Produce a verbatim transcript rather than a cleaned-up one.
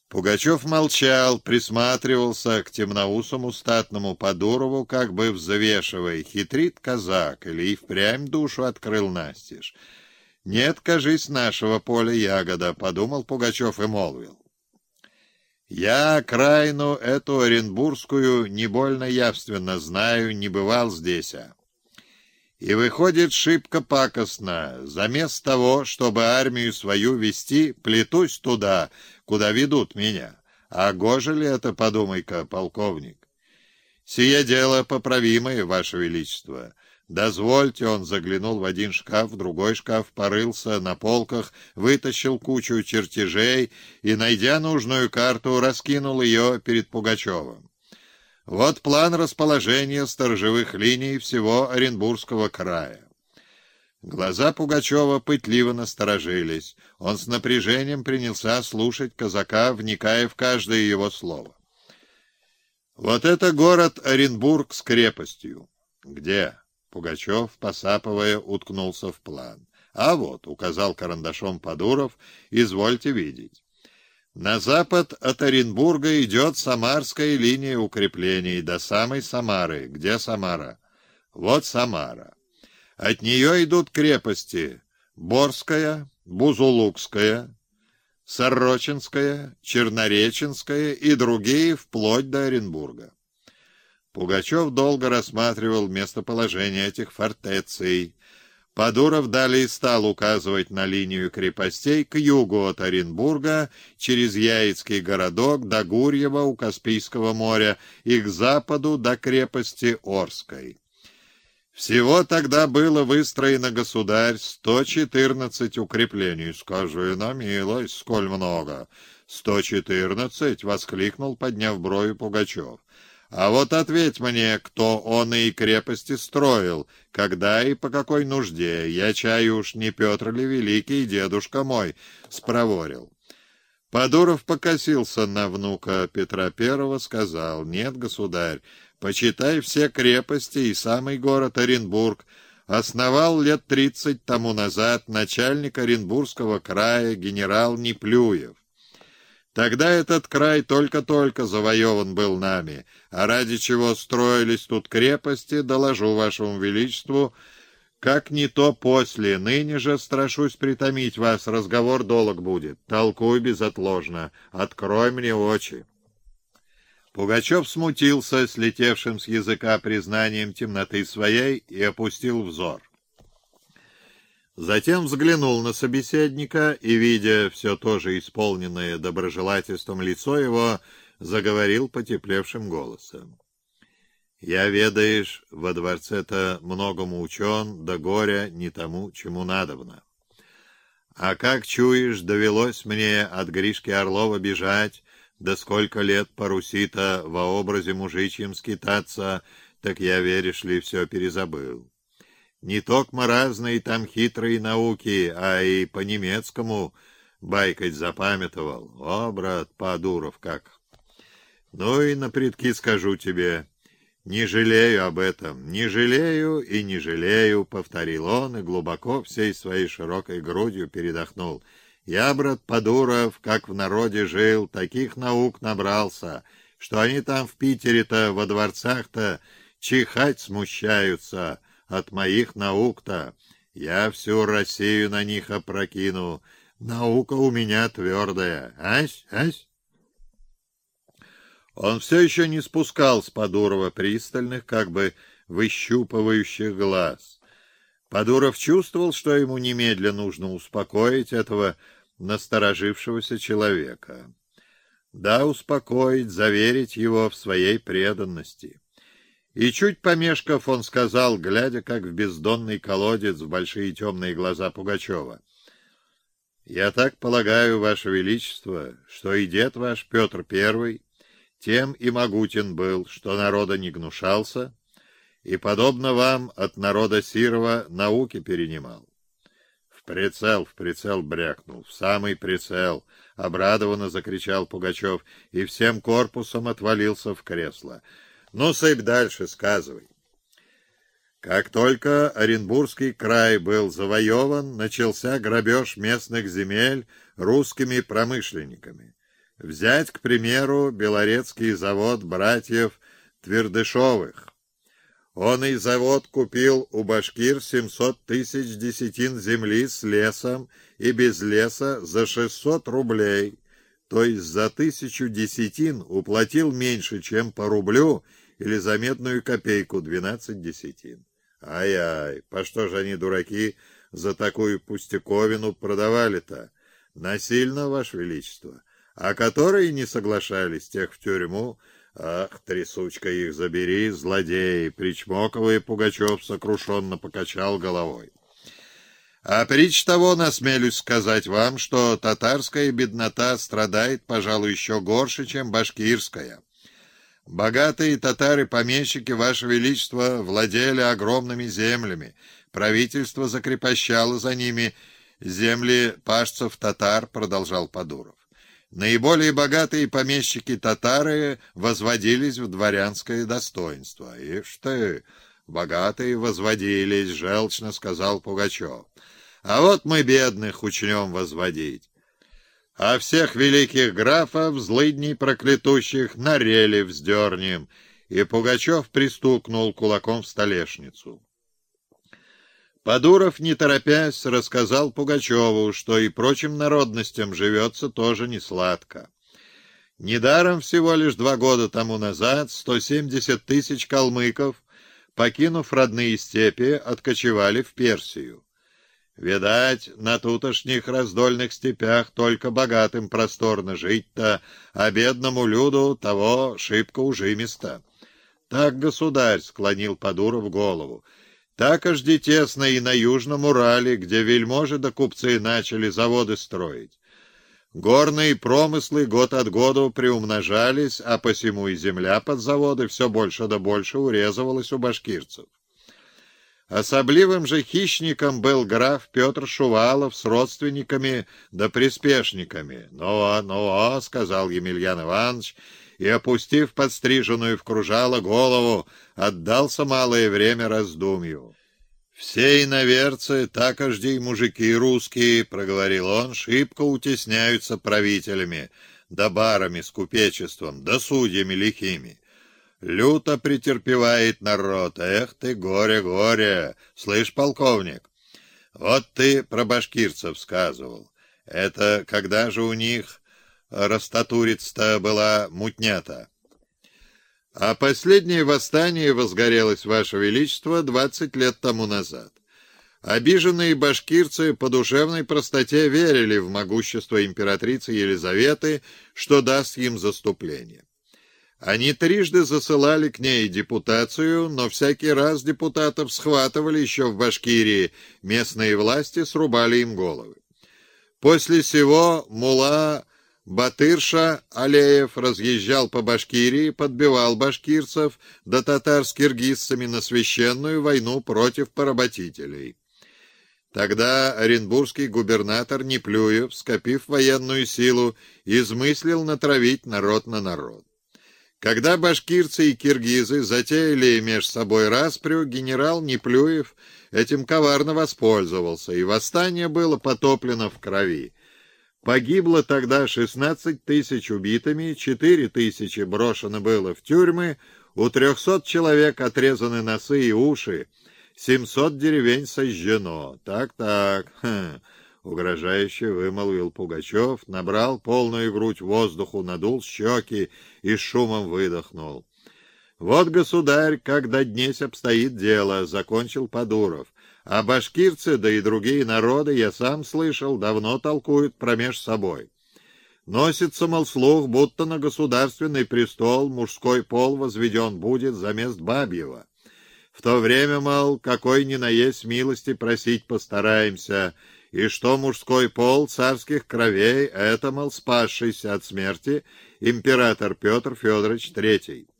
Пугачев молчал, присматривался к темноусому статному Подурову, как бы взвешивая, хитрит казак или и впрямь душу открыл настежь. «Нет, кажись, нашего поля ягода», — подумал Пугачев и молвил. «Я окраину эту оренбургскую не больно явственно знаю, не бывал здесь, а. И выходит шибко пакостно. Заместо того, чтобы армию свою вести, плетусь туда, куда ведут меня. А гоже ли это, подумай-ка, полковник? Сие дело поправимое, Ваше Величество. Дозвольте, он заглянул в один шкаф, в другой шкаф, порылся на полках, вытащил кучу чертежей и, найдя нужную карту, раскинул ее перед Пугачевым. Вот план расположения сторожевых линий всего Оренбургского края. Глаза Пугачева пытливо насторожились. Он с напряжением принялся слушать казака, вникая в каждое его слово. Вот это город Оренбург с крепостью. Где? Пугачев, посапывая, уткнулся в план. А вот, указал карандашом Подуров, извольте видеть. На запад от Оренбурга идет Самарская линия укреплений до самой Самары. Где Самара? Вот Самара. От нее идут крепости Борская, Бузулукская, Сорочинская, Чернореченская и другие вплоть до Оренбурга. Пугачев долго рассматривал местоположение этих фортеций. Подуров далее стал указывать на линию крепостей к югу от Оренбурга, через Яицкий городок до Гурьева у Каспийского моря и к западу до крепости Орской. Всего тогда было выстроено, государь, сто четырнадцать укреплений. Скажи на милость, сколь много. Сто четырнадцать, воскликнул, подняв брови Пугачев. А вот ответь мне, кто он и крепости строил, когда и по какой нужде. Я чаю уж не Петр ли Великий, дедушка мой, спроворил. Подуров покосился на внука Петра Первого, сказал: «Нет, государь, почитай, все крепости и самый город Оренбург основал лет тридцать тому назад начальник Оренбургского края генерал Неплюев. Тогда этот край только-только завоеван был нами, а ради чего строились тут крепости, доложу вашему величеству, как не то после. Ныне же, страшусь притомить вас, разговор долг будет. Толкуй безотложно, открой мне очи». Пугачев смутился слетевшим с языка признанием темноты своей и опустил взор. Затем взглянул на собеседника и, видя все то же исполненное доброжелательством лицо его, заговорил потеплевшим голосом. «Я, ведаешь, во дворце-то многому учен, да горя не тому, чему надобно. А как чуешь, довелось мне от Гришки Орлова бежать, да сколько лет по Руси-то во образе мужичьем скитаться, так я, веришь ли, все перезабыл. Не токмо разные там хитрые науки, а и по-немецкому байкать запамятовал. О, брат, Подуров, как! Ну и напредки скажу тебе, не жалею об этом, не жалею и не жалею, — повторил он и глубоко всей своей широкой грудью передохнул. Я, брат Подуров, как в народе жил, таких наук набрался, что они там в Питере-то, во дворцах-то, чихать смущаются от моих наук-то. Я всю Россию на них опрокину. Наука у меня твердая. Ась, ась. Он все еще не спускал с Подурова пристальных, как бы выщупывающих глаз. Подуров чувствовал, что ему немедленно нужно успокоить этого насторожившегося человека. Да, успокоить, заверить его в своей преданности. И чуть помешков, он сказал, глядя, как в бездонный колодец, в большие темные глаза Пугачева: «Я так полагаю, Ваше Величество, что и дед ваш, Петр Первый, тем и могутен был, что народа не гнушался, и, подобно вам, от народа сирого науки перенимал». «В прицел, в прицел!» — брякнул, «в самый прицел!» — обрадованно закричал Пугачев и всем корпусом отвалился в кресло. «Ну, сыпь дальше, сказывай». Как только Оренбургский край был завоеван, начался грабеж местных земель русскими промышленниками. Взять, к примеру, Белорецкий завод братьев Твердышевых. Он и завод купил у башкир семьсот тысяч десятин земли с лесом и без леса за шестьсот рублей, то есть за тысячу десятин уплатил меньше, чем по рублю, или за медную копейку двенадцать десятин. Ай-ай, по что же они, дураки, за такую пустяковину продавали-то? Насильно, Ваше Величество. А которые не соглашались, тех в тюрьму. Ах, трясучка их забери, злодеи! Причмоковый Пугачев сокрушенно покачал головой. А притч того насмелюсь сказать вам, что татарская беднота страдает, пожалуй, еще горше, чем башкирская. Богатые татары-помещики, Ваше Величество, владели огромными землями. Правительство закрепощало за ними земли пашцев-татар, продолжал Подуров. Наиболее богатые помещики-татары возводились в дворянское достоинство. Ишь ты, богатые возводились, желчно сказал Пугачев. А вот мы бедных учнем возводить. А всех великих графов, злыдней проклятущих, на рели вздернем. И Пугачев пристукнул кулаком в столешницу. Подуров, не торопясь, рассказал Пугачеву, что и прочим народностям живется тоже не сладко. Недаром всего лишь два года тому назад сто семьдесят тысяч калмыков, покинув родные степи, откочевали в Персию. Видать, на тутошних раздольных степях только богатым просторно жить-то, а бедному люду того шибко ужимисто. Так, государь, склонил Подуров голову, так ожди тесно и на Южном Урале, где вельможи да купцы начали заводы строить. Горные промыслы год от года приумножались, а посему и земля под заводы все больше да больше урезывалась у башкирцев. Особливым же хищником был граф Петр Шувалов с родственниками да приспешниками. «Ну, ну, — сказал Емельян Иванович, и, опустив подстриженную в кружало голову, отдался малое время раздумью. «Все иноверцы, такожди и мужики русские, — проговорил он, — шибко утесняются правителями, да барами с купечеством, да судьями лихими. Люто претерпевает народ. Эх ты, горе, горе! Слышь, полковник, вот ты про башкирцев сказывал. Это когда же у них растатуриц-то была мутнята? А последнее восстание возгорелось, Ваше Величество, двадцать лет тому назад. Обиженные башкирцы по душевной простоте верили в могущество императрицы Елизаветы, что даст им заступление. Они трижды засылали к ней депутацию, но всякий раз депутатов схватывали еще в Башкирии, местные власти срубали им головы. После сего мулла Батырша Алеев разъезжал по Башкирии, подбивал башкирцев да татар с киргизцами на священную войну против поработителей. Тогда оренбургский губернатор Неплюев, скопив военную силу, измыслил натравить народ на народ. Когда башкирцы и киргизы затеяли меж собой распрю, генерал Неплюев этим коварно воспользовался, и восстание было потоплено в крови. Погибло тогда шестнадцать тысяч убитыми, четыре тысячи брошено было в тюрьмы, у трехсот человек отрезаны носы и уши, семьсот деревень сожжено. Так-так, хм, угрожающе вымолвил Пугачев, набрал полную грудь воздуху, надул щеки и шумом выдохнул. Вот, государь, как до днесь обстоит дело, закончил Подуров. А башкирцы, да и другие народы, я сам слышал, давно толкуют промеж собой. Носится, мол, слух, будто на государственный престол мужской пол возведен будет замест бабьего. В то время, мол, какой ни наесть милости просить постараемся, и что мужской пол царских кровей — это, мол, спасшийся от смерти император Петр Федорович Третий.